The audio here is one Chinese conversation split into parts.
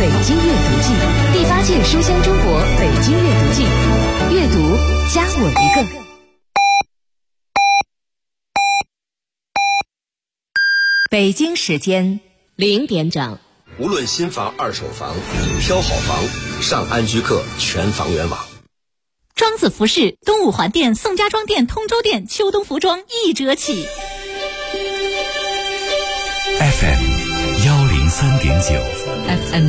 北京阅读季，第8届书香中国北京阅读季，阅读加我一个。北京时间0点整。 无论新房、二手房，挑好房，上安居客全房源网。 庄子服饰东五环店、宋家庄店、通州店秋冬服装1折起。 FM 103.9 FM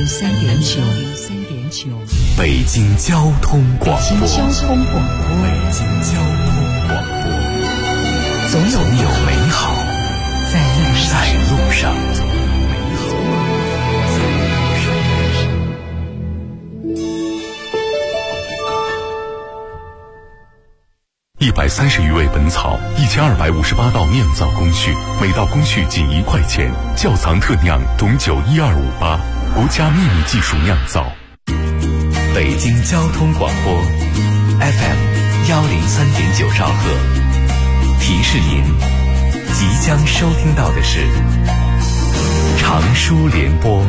103.9 北京交通广播。 北京交通广播。 北京交通广播。总有美好在路上。130余味本草，1258道酿造工序，每道工序仅1块钱。窖藏特酿董酒12588，国家秘密技术酿造。北京交通广播 FM 103.9兆赫，提示您即将收听到的是长书联播。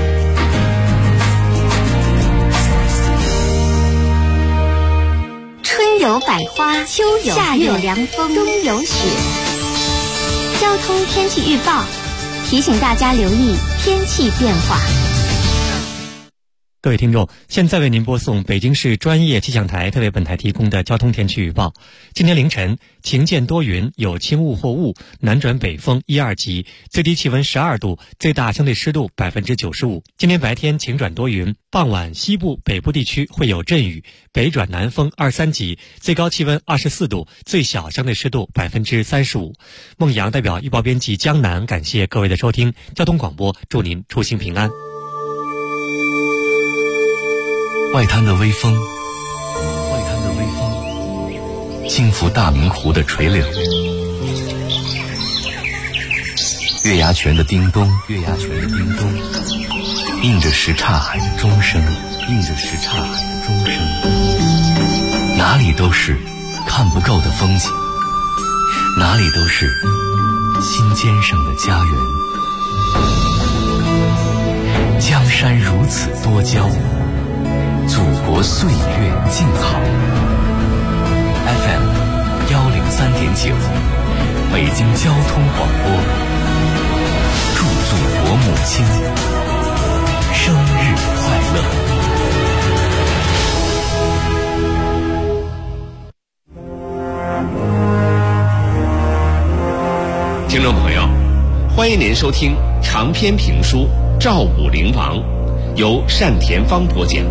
春有百花，秋有夏有凉风，冬有雪。交通天气预报提醒大家留意天气变化。 各位听众，现在为您播送北京市专业气象台特为本台提供的交通天气预报。今天凌晨晴间多云，有轻雾或雾，南转北风1、2级，最低气温12度，最大相对湿度95%。今天白天晴转多云，傍晚西部、北部地区会有阵雨，北转南风2、3级，最高气温24度，最小相对湿度35%。孟阳代表预报编辑江南感谢各位的收听，交通广播祝您出行平安。 外滩的微风轻拂大明湖的垂柳，月牙泉的叮咚映着什刹海的钟声，哪里都是看不够的风景，哪里都是心尖上的家园。江山如此多娇，祖国岁月静好。FM 103.9，北京交通广播，祝祖国母亲生日快乐。 听众朋友，欢迎您收听长篇评书《赵武灵王》，由单田芳播讲。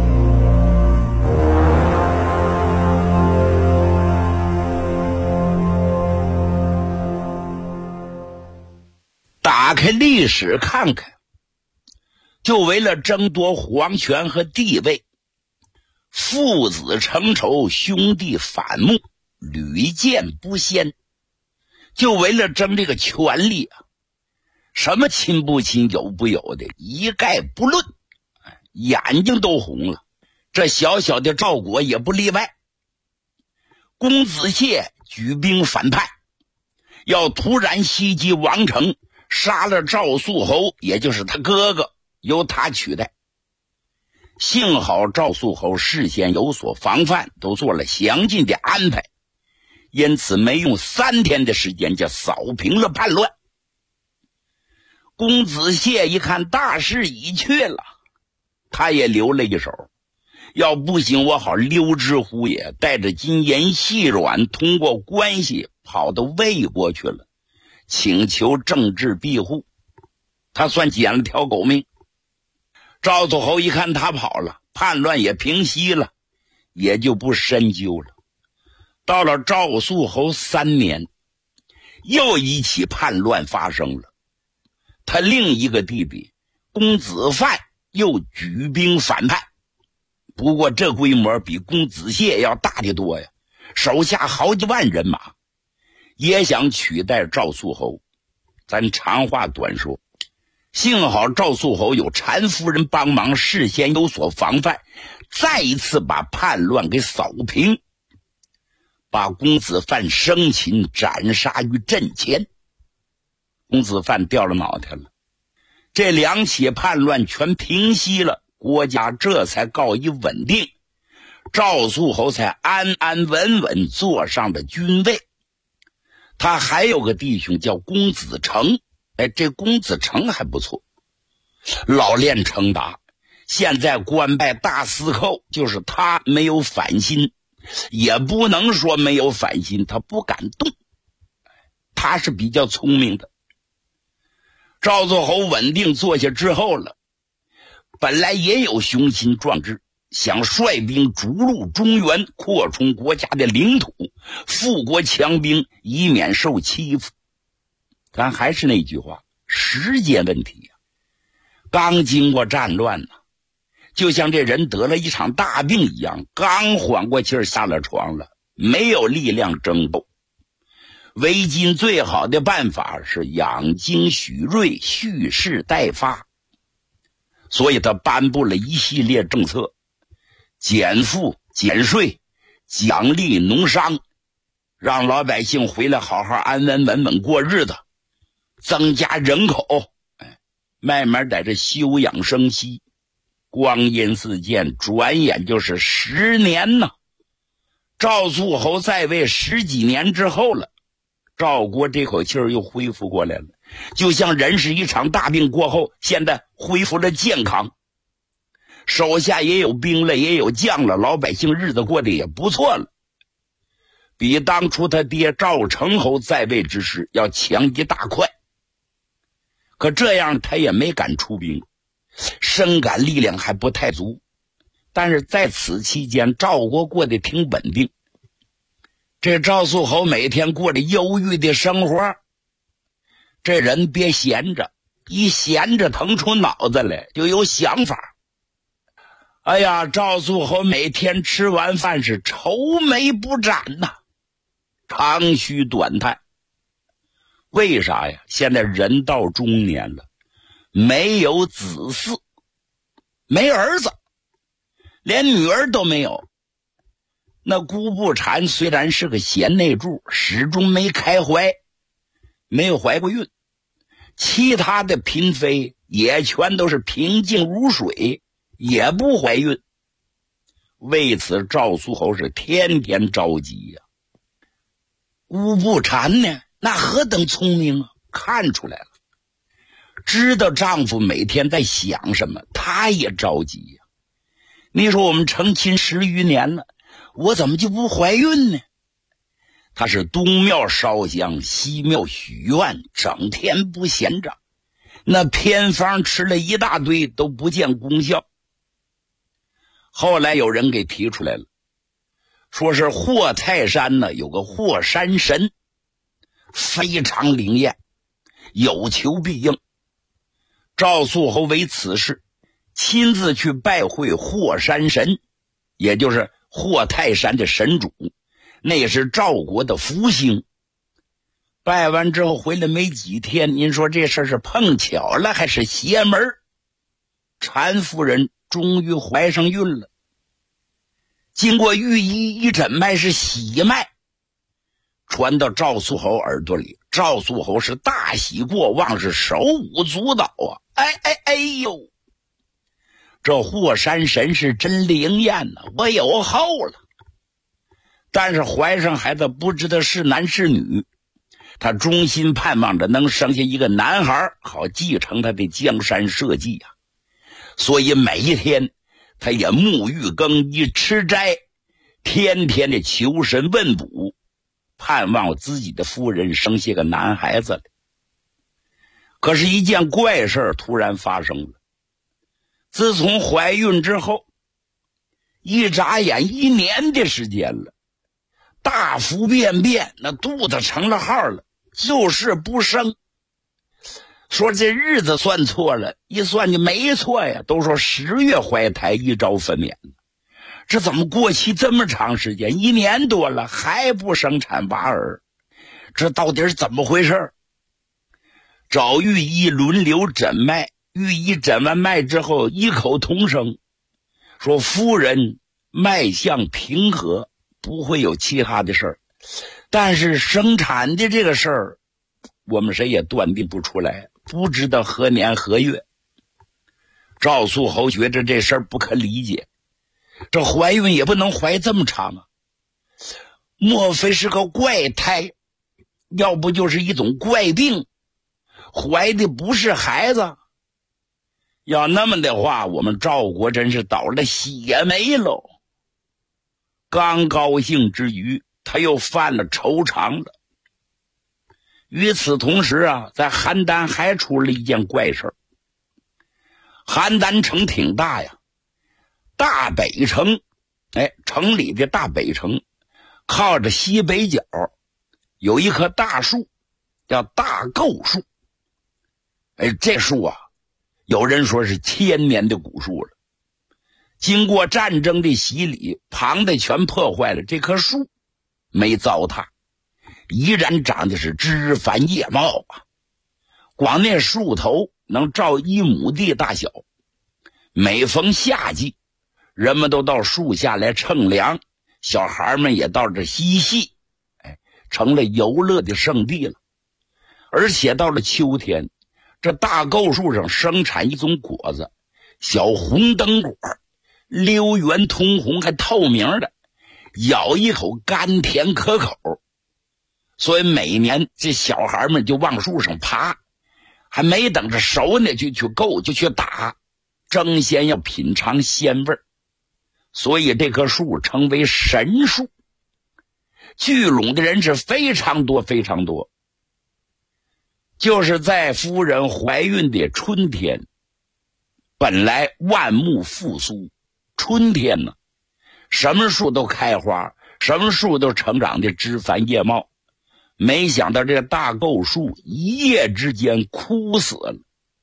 打开历史看看，就为了争夺皇权和地位，父子成仇，兄弟反目，屡见不鲜。就为了争这个权力啊，什么亲不亲有不有的一概不论，眼睛都红了。这小小的赵国也不例外。公子燮举兵反叛，要突然袭击王城，杀了赵肃侯，也就是他哥哥，由他取代。幸好赵肃侯事先有所防范，都做了详尽的安排，因此没用3天的时间就扫平了叛乱。公子燮一看大势已去了，他也留了一手，要不行我好溜之乎也，带着金银细软通过关系跑到魏国去了，请求政治庇护。他算捡了条狗命。赵肃侯一看他跑了，叛乱也平息了，也就不深究了。到了赵肃侯3年，又一起叛乱发生了。他另一个弟弟公子范又举兵反叛，不过这规模比公子燮要大得多呀，手下好几万人马，也想取代赵肃侯。咱长话短说，幸好赵肃侯有单夫人帮忙，事先有所防范，再一次把叛乱给扫平，把公子范生擒斩杀于阵前。公子范掉了脑袋了。 这2起叛乱全平息了，国家这才告一稳定，赵肃侯才安安稳稳坐上了君位。他还有个弟兄叫公子成，这公子成还不错，老练成达，现在官拜大司寇，就是他没有反心，也不能说没有反心，他不敢动，他是比较聪明的。赵肃侯稳定坐下之后了，本来也有雄心壮志，想率兵逐鹿中原，扩充国家的领土，富国强兵，以免受欺负。但还是那句话，时间问题呀。刚经过战乱呢，就像这人得了一场大病一样，刚缓过气儿下了床了，没有力量争斗。为今最好的办法是养精蓄锐，蓄势待发。所以他颁布了一系列政策，减赋减税，奖励农商，让老百姓回来好好安安稳稳过日子，增加人口，慢慢在这休养生息。光阴似箭，转眼就是10年呢。赵肃侯在位10几年之后了，赵国这口气儿又恢复过来了，就像人是一场大病过后，现在恢复了健康，手下也有兵了，也有将了，老百姓日子过得也不错了，比当初他爹赵成侯在位之时要强一大块。可这样他也没敢出兵，深感力量还不太足。但是在此期间，赵国过得挺稳定。这赵肃侯每天过着忧郁的生活，这人别闲着，一闲着腾出脑子来就有想法。哎呀，赵肃侯每天吃完饭是愁眉不展呐，长吁短叹。为啥呀？现在人到中年了，没有子嗣，没儿子，连女儿都没有。那姑不产虽然是个贤内助，始终没开怀，没有怀过孕。其他的嫔妃也全都是平静如水，也不怀孕。为此赵肃侯是天天着急呀。姑不产呢，那何等聪明啊，看出来了，知道丈夫每天在想什么，她也着急呀。你说我们成亲10余年了，我怎么就不怀孕呢？他是东庙烧香，西庙许愿，整天不闲着，那偏方吃了一大堆都不见功效。后来有人给提出来了，说是霍泰山呢有个霍山神，非常灵验，有求必应。赵肃侯为此事亲自去拜会霍山神，也就是霍泰山的神主，那也是赵国的福星。拜完之后回来没几天，您说这事是碰巧了还是邪门？产妇人终于怀上孕了。经过御医一诊脉是喜脉，传到赵肃侯耳朵里，赵肃侯是大喜过望，是手舞足蹈啊！哎呦，这霍山神是真灵验呐，我有后了。但是怀上孩子不知道是男是女，他衷心盼望着能生下一个男孩，好继承他的江山社稷呀。所以每一天他也沐浴更衣，吃斋，天天的求神问卜，盼望自己的夫人生下个男孩子来。可是一件怪事突然发生了，自从怀孕之后，一眨眼1年的时间了，大腹便便，那肚子成了号了，就是不生。说这日子算错了，一算就没错呀，都说10月怀胎，1朝分娩，这怎么过期这么长时间，1年多了还不生产娃儿？这到底是怎么回事？找御医轮流诊脉，御医诊完脉之后异口同声说夫人脉象平和，不会有其他的事儿，但是生产的这个事儿我们谁也断定不出来。 不知道何年何月。赵肃侯觉着这事儿不可理解，这怀孕也不能怀这么长啊，莫非是个怪胎，要不就是一种怪病，怀的不是孩子。要那么的话，我们赵国真是倒了血霉喽。刚高兴之余，他又犯了愁肠了。与此同时啊，在邯郸还出了一件怪事儿。邯郸城挺大呀，大北城，城里的大北城靠着西北角有一棵大树，叫大构树。这树啊，有人说是1000年的古树了。经过战争的洗礼，旁的全破坏了，这棵树没糟蹋，依然长的是枝繁叶茂啊。光那树头能照1亩地大小。每逢夏季，人们都到树下来乘凉，小孩们也到这嬉戏，成了游乐的圣地了。而且到了秋天，这大构树上生产一种果子，小红灯果，溜圆通红还透明的，咬一口甘甜可口。所以每年这小孩们就往树上爬，还没等着熟呢就去够，就去打，争先要品尝鲜味。所以这棵树称为神树，聚拢的人是非常多非常多。就是在夫人怀孕的春天，本来万木复苏，春天呢，什么树都开花，什么树都成长的枝繁叶茂。没想到这大构树一夜之间枯死了。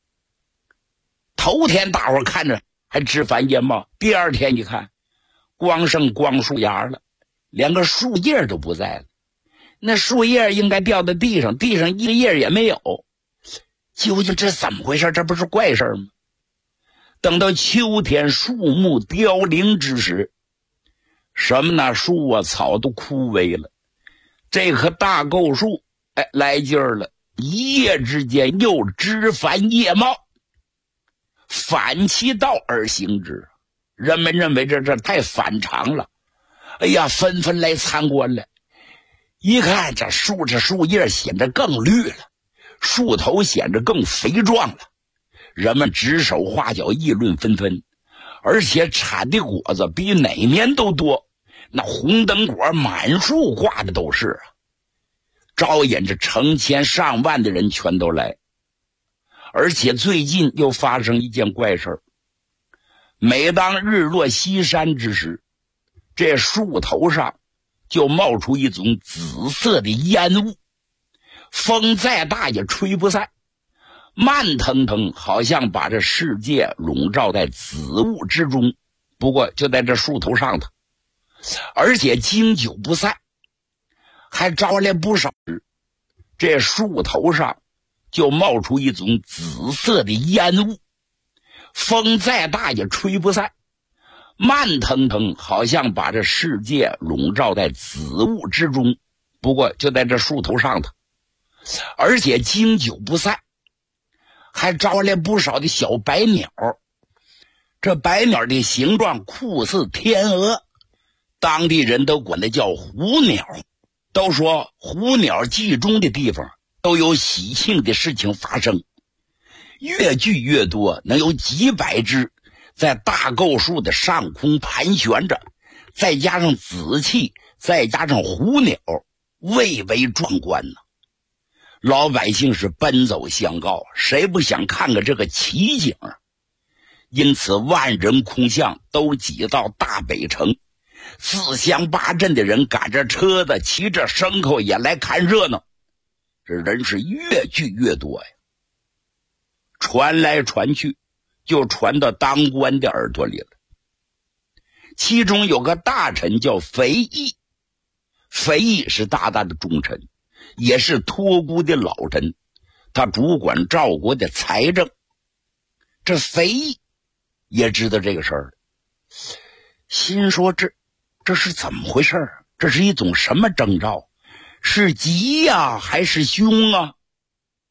头天大伙看着还枝繁叶茂，第二天一看，光剩光树芽了，连个树叶都不在了。那树叶应该掉在地上，地上一个叶也没有。究竟这怎么回事？这不是怪事吗？等到秋天树木凋零之时，什么呢？树啊草都枯萎了，这棵大构树来劲儿了，一夜之间又枝繁叶茂，反其道而行之。人们认为这太反常了，纷纷来参观了。一看这树叶显得更绿了，树头显得更肥壮了，人们指手画脚，议论纷纷。而且产的果子比哪年都多，那红灯果满树挂的都是啊，招引着成千上万的人全都来。而且最近又发生一件怪事儿，每当日落西山之时，这树头上就冒出一种紫色的烟雾，风再大也吹不散，慢腾腾，好像把这世界笼罩在紫雾之中。不过就在这树头上头，而且经久不散，还招来不少人。这树头上就冒出一种紫色的烟雾，风再大也吹不散，慢腾腾，好像把这世界笼罩在紫雾之中。不过就在这树头上头，而且经久不散，还招来不少的小白鸟。这白鸟的形状酷似天鹅，当地人都管它叫虎鸟。都说虎鸟集中的地方都有喜庆的事情发生，越聚越多，能有几百只在大构树的上空盘旋着，再加上紫气，再加上虎鸟，蔚为壮观呢。老百姓是奔走相告，谁不想看个这个奇景啊？因此万人空巷，都挤到大北城，四乡八镇的人赶着车子，骑着牲口也来看热闹。这人是越聚越多呀，传来传去，就传到当官的耳朵里了。其中有个大臣叫肥义，肥义是大大的重臣，也是托孤的老臣，他主管赵国的财政。这肥义也知道这个事儿，心说这是怎么回事？这是一种什么征兆？是吉呀还是凶啊？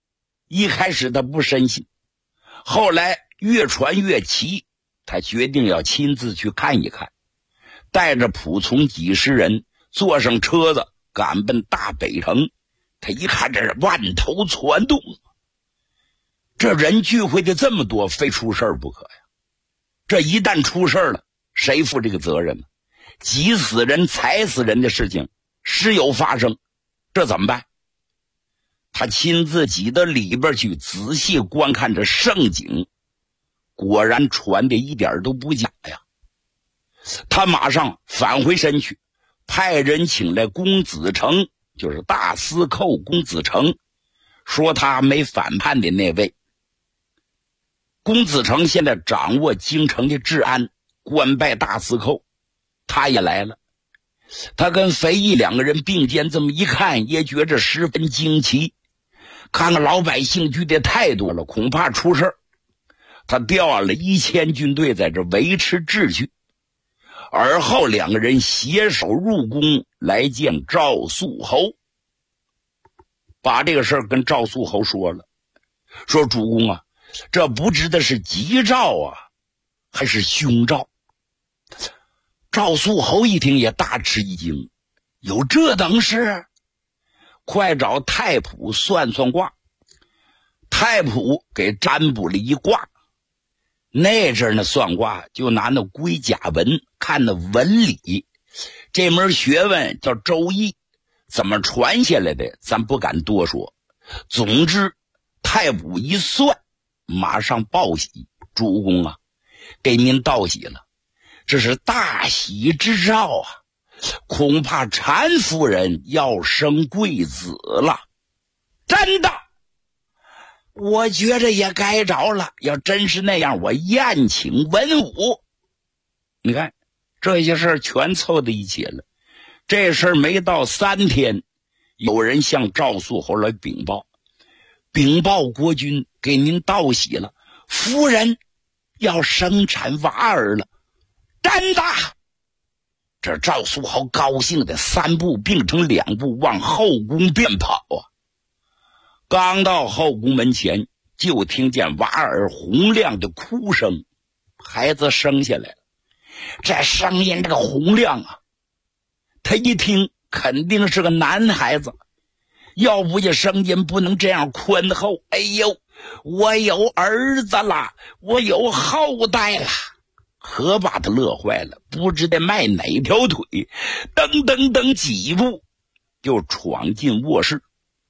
一开始他不深信，后来越传越奇，他决定要亲自去看一看，带着仆从几十人坐上车子赶奔大北城。他一看这是万头攒动，这人聚会的这么多，非出事不可呀。这一旦出事了，谁负这个责任呢？急死人踩死人的事情时有发生，这怎么办？他亲自挤到里边去仔细观看着盛景，果然传的一点都不假呀。他马上返回身去，派人请来公子成，就是大司寇公子成，说他没反叛的那位。公子成现在掌握京城的治安，官拜大司寇，他也来了。他跟肥义两个人并肩这么一看，也觉着十分惊奇。看看老百姓聚的太多了，恐怕出事。他调了1000军队在这维持秩序。而后两个人携手入宫来见赵肃侯，把这个事儿跟赵肃侯说了，说主公啊，这不知道是吉兆啊还是凶兆。赵肃侯一听也大吃一惊，有这等事？快找太卜算算卦。太卜给占卜了一卦，那阵呢算卦就拿那龟甲文看那文理，这门学问叫周易，怎么传下来的咱不敢多说。总之太卜一算，马上报喜，主公啊，给您道喜了，这是大喜之兆啊，恐怕禅夫人要生贵子了。真的？我觉着也该着了，要真是那样，我宴请文武。你看这些事儿全凑在一起了。这事儿没到3天，有人向赵肃侯来禀报，国君给您道喜了，夫人要生产娃儿了。真的？这赵肃侯高兴的3步并成2步往后宫便跑啊！刚到后宫门前，就听见娃儿洪亮的哭声，孩子生下来了。这声音这个洪亮啊，他一听肯定是个男孩子，要不这声音不能这样宽厚。哎呦，我有儿子了，我有后代了，可把他乐坏了，不知道迈哪条腿，噔噔噔几步就闯进卧室。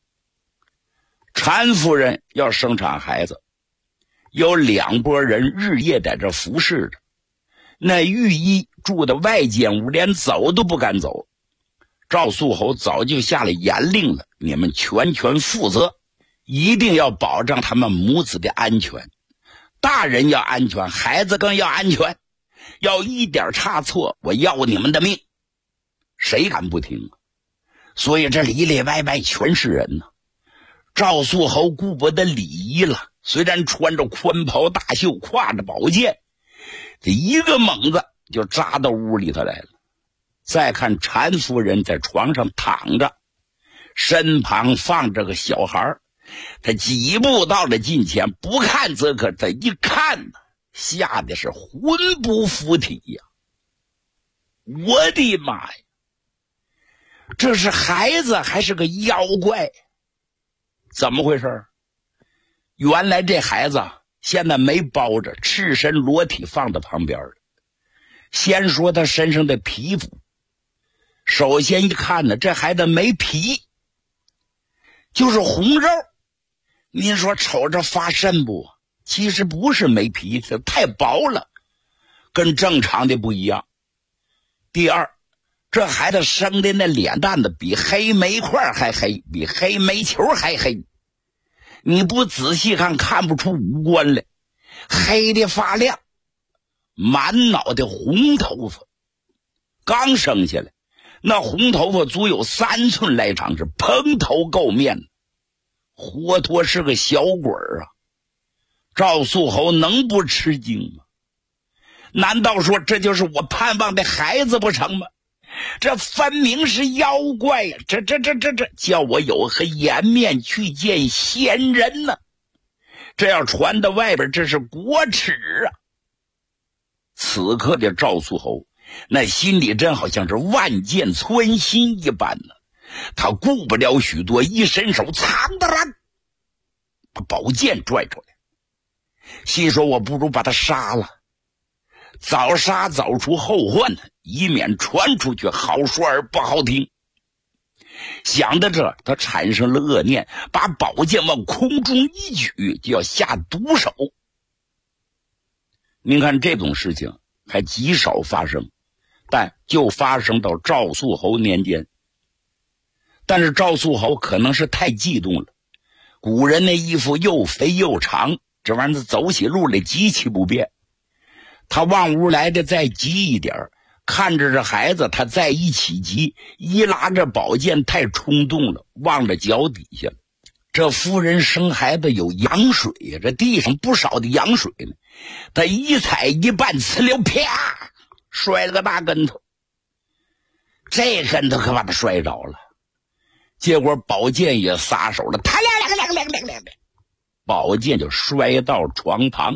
禅夫人要生产孩子，有2拨人日夜在这服侍着。那御医住的外间屋，连走都不敢走。赵肃侯早就下了严令了，你们全权负责，一定要保障他们母子的安全。大人要安全，孩子更要安全，要一点差错，我要你们的命。谁敢不听啊？所以这里里外外全是人呢。赵肃侯顾不得礼仪了，虽然穿着宽袍大袖，挎着宝剑，这一个猛子就扎到屋里头来了。再看禅夫人在床上躺着，身旁放着个小孩，他几步到了近前，不看则可，他一看吓得是魂不附体呀！我的妈呀，这是孩子还是个妖怪？怎么回事？原来这孩子现在没包着，赤身裸体放在旁边了。先说他身上的皮肤，首先一看呢，这孩子没皮，就是红肉。您说瞅着发瘆不？其实不是没皮，这太薄了，跟正常的不一样。第二，这孩子生的那脸蛋子比黑煤块还黑，比黑煤球还黑。你不仔细看，看不出五官来，黑的发亮，满脑袋红头发。刚生下来，那红头发足有3寸来长，是蓬头垢面，活脱是个小鬼儿啊！赵肃侯能不吃惊吗？难道说这就是我盼望的孩子不成吗？这分明是妖怪呀！这叫我有何颜面去见仙人呢？ 这要传到外边，这是国耻啊！此刻的赵肃侯，那心里真好像是万箭穿心一般呢。他顾不了许多，一伸手，噌的啦，把宝剑拽出来，心说我不如把他杀了，早杀早除后患，以免传出去好说而不好听。想到这，他产生了恶念，把宝剑往空中一举，就要下毒手。您看这种事情还极少发生，但就发生到赵肃侯年间。但是赵肃侯可能是太激动了，古人那衣服又肥又长，这玩意儿走起路来极其不便。他往屋来的再急一点，看着这孩子，他再一起急，一拉着宝剑太冲动了，忘了脚底下了。这夫人生孩子有羊水呀，这地上不少的羊水呢。他一踩一绊，呲溜，啪，摔了个大跟头。这跟头可把他摔着了，结果宝剑也撒手了，他亮，宝剑就摔到床旁。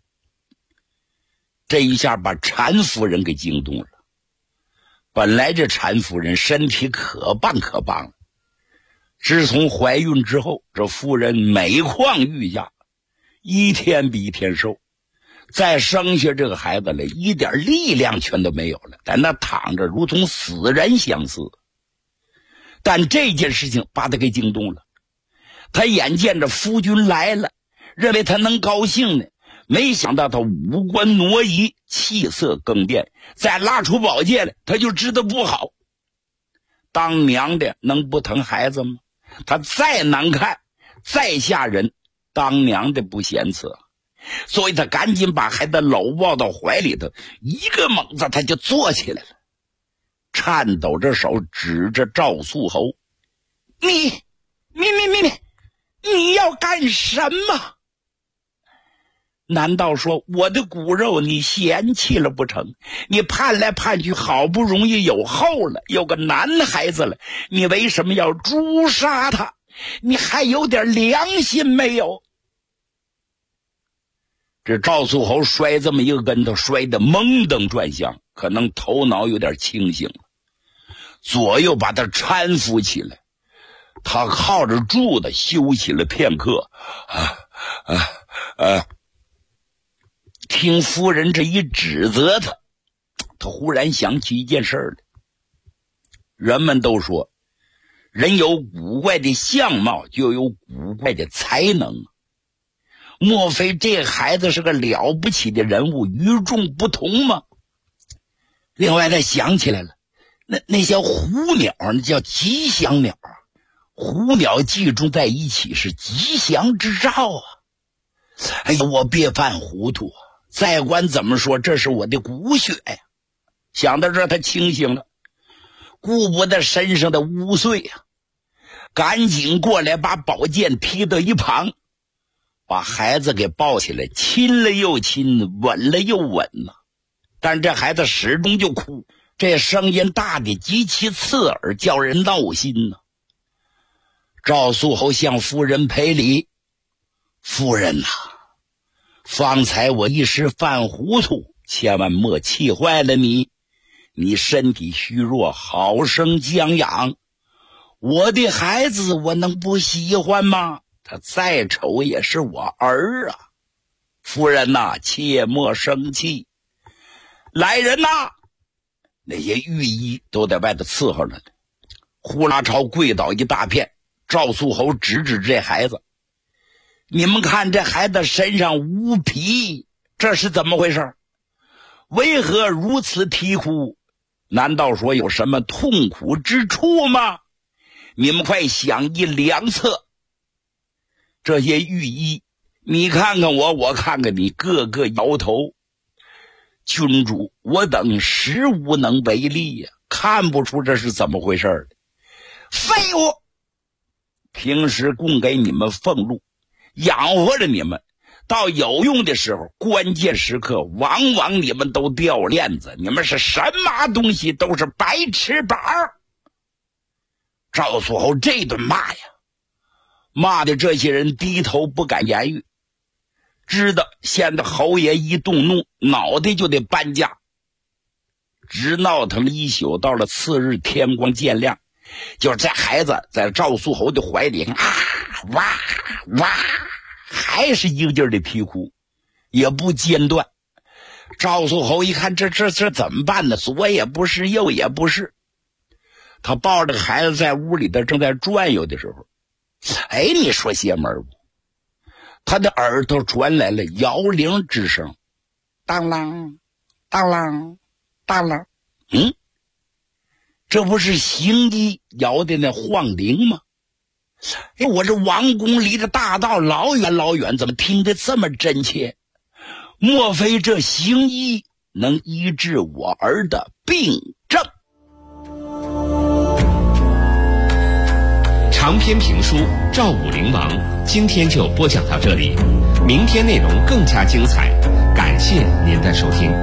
这一下把陈夫人给惊动了。本来这陈夫人身体可棒了，自从怀孕之后，这夫人每况愈下，一天比一天瘦，再生下这个孩子来，一点力量全都没有了，在那躺着如同死人相似。但这件事情把他给惊动了，他眼见着夫君来了，认为他能高兴呢，没想到他五官挪移，气色更变，再拉出宝剑来，他就知道不好。当娘的能不疼孩子吗？他再难看再吓人，当娘的不嫌弃，所以他赶紧把孩子搂抱到怀里头，一个猛子他就坐起来了，颤抖着手指着赵肃侯：“你要干什么？难道说我的骨肉你嫌弃了不成？你盼来盼去，好不容易有后了，有个男孩子了，你为什么要诛杀他？你还有点良心没有？”这赵肃侯摔这么一个跟头，摔得蒙登转向，可能头脑有点清醒了，左右把他搀扶起来。他靠着柱子休息了片刻，听夫人这一指责他忽然想起一件事来。人们都说，人有古怪的相貌，就有古怪的才能。莫非这孩子是个了不起的人物，与众不同吗？另外他想起来了，那些虎鸟，那叫吉祥鸟，虎鸟集中在一起是吉祥之兆啊！哎呀，我别犯糊涂啊！再管怎么说，这是我的骨血呀！想到这，他清醒了，顾不得身上的污秽呀，赶紧过来把宝剑劈到一旁，把孩子给抱起来，亲了又亲，吻了又吻呐。但这孩子始终就哭，这声音大的极其刺耳，叫人闹心呐。赵肃侯向夫人赔礼：“夫人呐，方才我一时犯糊涂，千万莫气坏了你。你身体虚弱，好生将养。我的孩子我能不喜欢吗？他再丑也是我儿啊。夫人呐，切莫生气。来人呐！”那些御医都在外头伺候着呢。呼啦超跪倒一大片。赵肃侯指这孩子：“你们看这孩子身上无皮，这是怎么回事？为何如此啼哭？难道说有什么痛苦之处吗？你们快想一良策。”这些御医，你看看我，我看看你，个个摇头。君主，我等实无能为力呀，看不出这是怎么回事。废物！平时供给你们俸禄，养活着你们，到有用的时候，关键时刻往往你们都掉链子，你们是什么东西，都是白吃板儿。赵肃侯这顿骂呀，骂的这些人低头不敢言语。 知道现在侯爷一动怒，脑袋就得搬家，直闹腾了一宿。到了次日天光渐亮，就是这孩子在赵肃侯的怀里哇哇，还是一个劲儿的啼哭，也不间断。赵肃侯一看这怎么办呢？左也不是右也不是，他抱着个孩子在屋里的正在转悠的时候，哎，你说邪门不？他的耳朵传来了摇铃之声，当啷当啷当啷。这不是行医摇的那晃铃吗？哎，我这王宫离着大道老远老远，怎么听得这么真切？莫非这行医能医治我儿的病症？ 长篇评书《赵武灵王》今天就播讲到这里，明天内容更加精彩，感谢您的收听。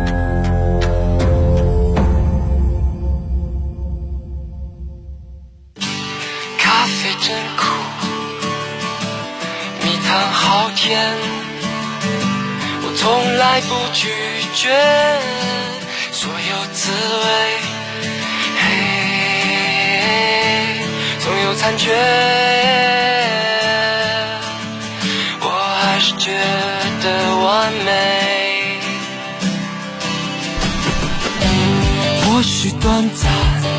咖啡真苦，蜜糖好甜，我从来不拒绝所有滋味，总有残缺，我还是觉得完美。或许短暂，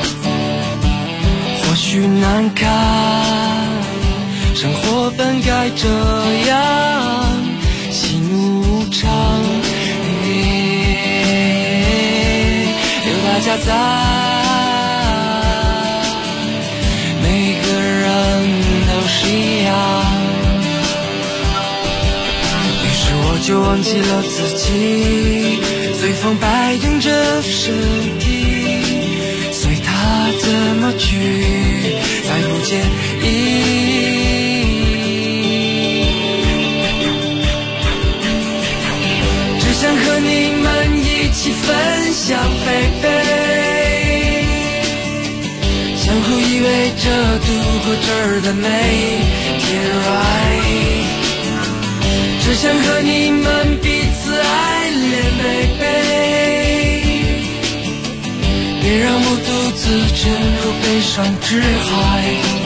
或许难堪，生活本该这样，喜怒无常，有大家在，每个人都是一样。于是我就忘记了自己，随风摆动着身体，随它怎么去，再不介意。只想和你们一起分享baby，相互依偎着度过这儿的每一天 right， 只想和你们彼此爱恋 baby， 别让我独自沉入悲伤之海。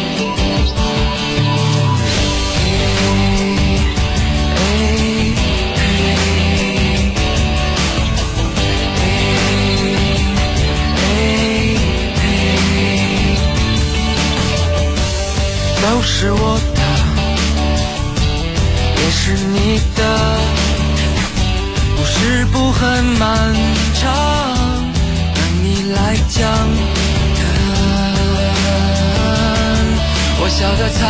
都是我的，也是你的，故事不很漫长，等你来讲。我笑得灿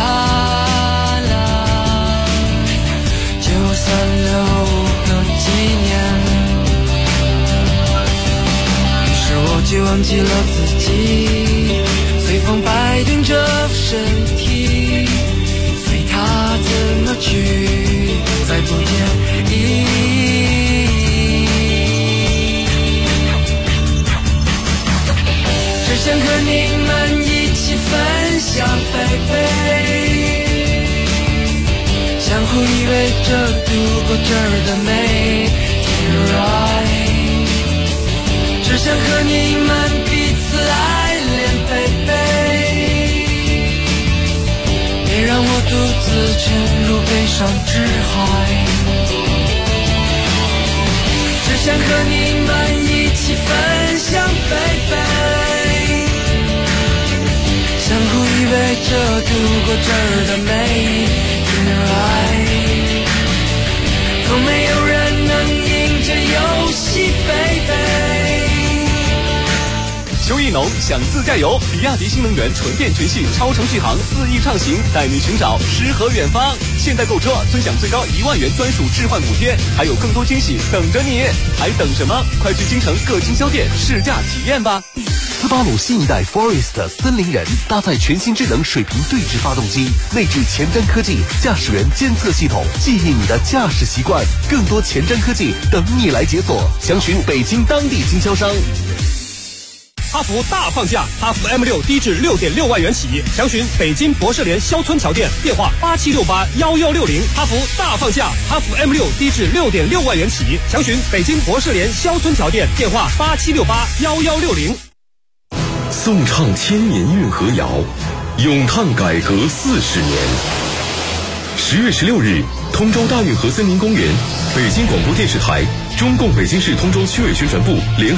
烂，就算留个纪念。于是我就忘记了自己，随风摆动着身体，随它怎么去，再不介意。只想和你们一起分享baby，相互依偎着度过这儿的每天 right， 只想和你们彼此爱恋baby， 别让我独自沉入悲伤之海，只想和你们一起分享baby， 相互依偎着度过这儿的每一天 right， 从没有人能赢这游戏 baby。 秋意浓想自驾游，比亚迪新能源纯电全系超程续航4亿畅行，带你寻找诗和远方。现在购车尊享最高1万元专属置换补贴，还有更多惊喜等着你，还等什么？快去京城各经销店试驾体验吧。 斯巴鲁新一代 Forest 森林人搭载全新智能水平对置发动机，内置前瞻科技驾驶员监测系统，记忆你的驾驶习惯。更多前瞻科技等你来解锁，详询北京当地经销商。 哈弗大放价，哈弗 M6低至6.6万元起，详询北京博士联肖村桥店，电话87681160。哈弗大放价，哈弗 M6低至6.6万元起，详询北京博士联肖村桥店，电话87681160。 颂唱千年运河谣，咏叹改革40年。10月16日，通州大运河森林公园，北京广播电视台、中共北京市通州区委宣传部联合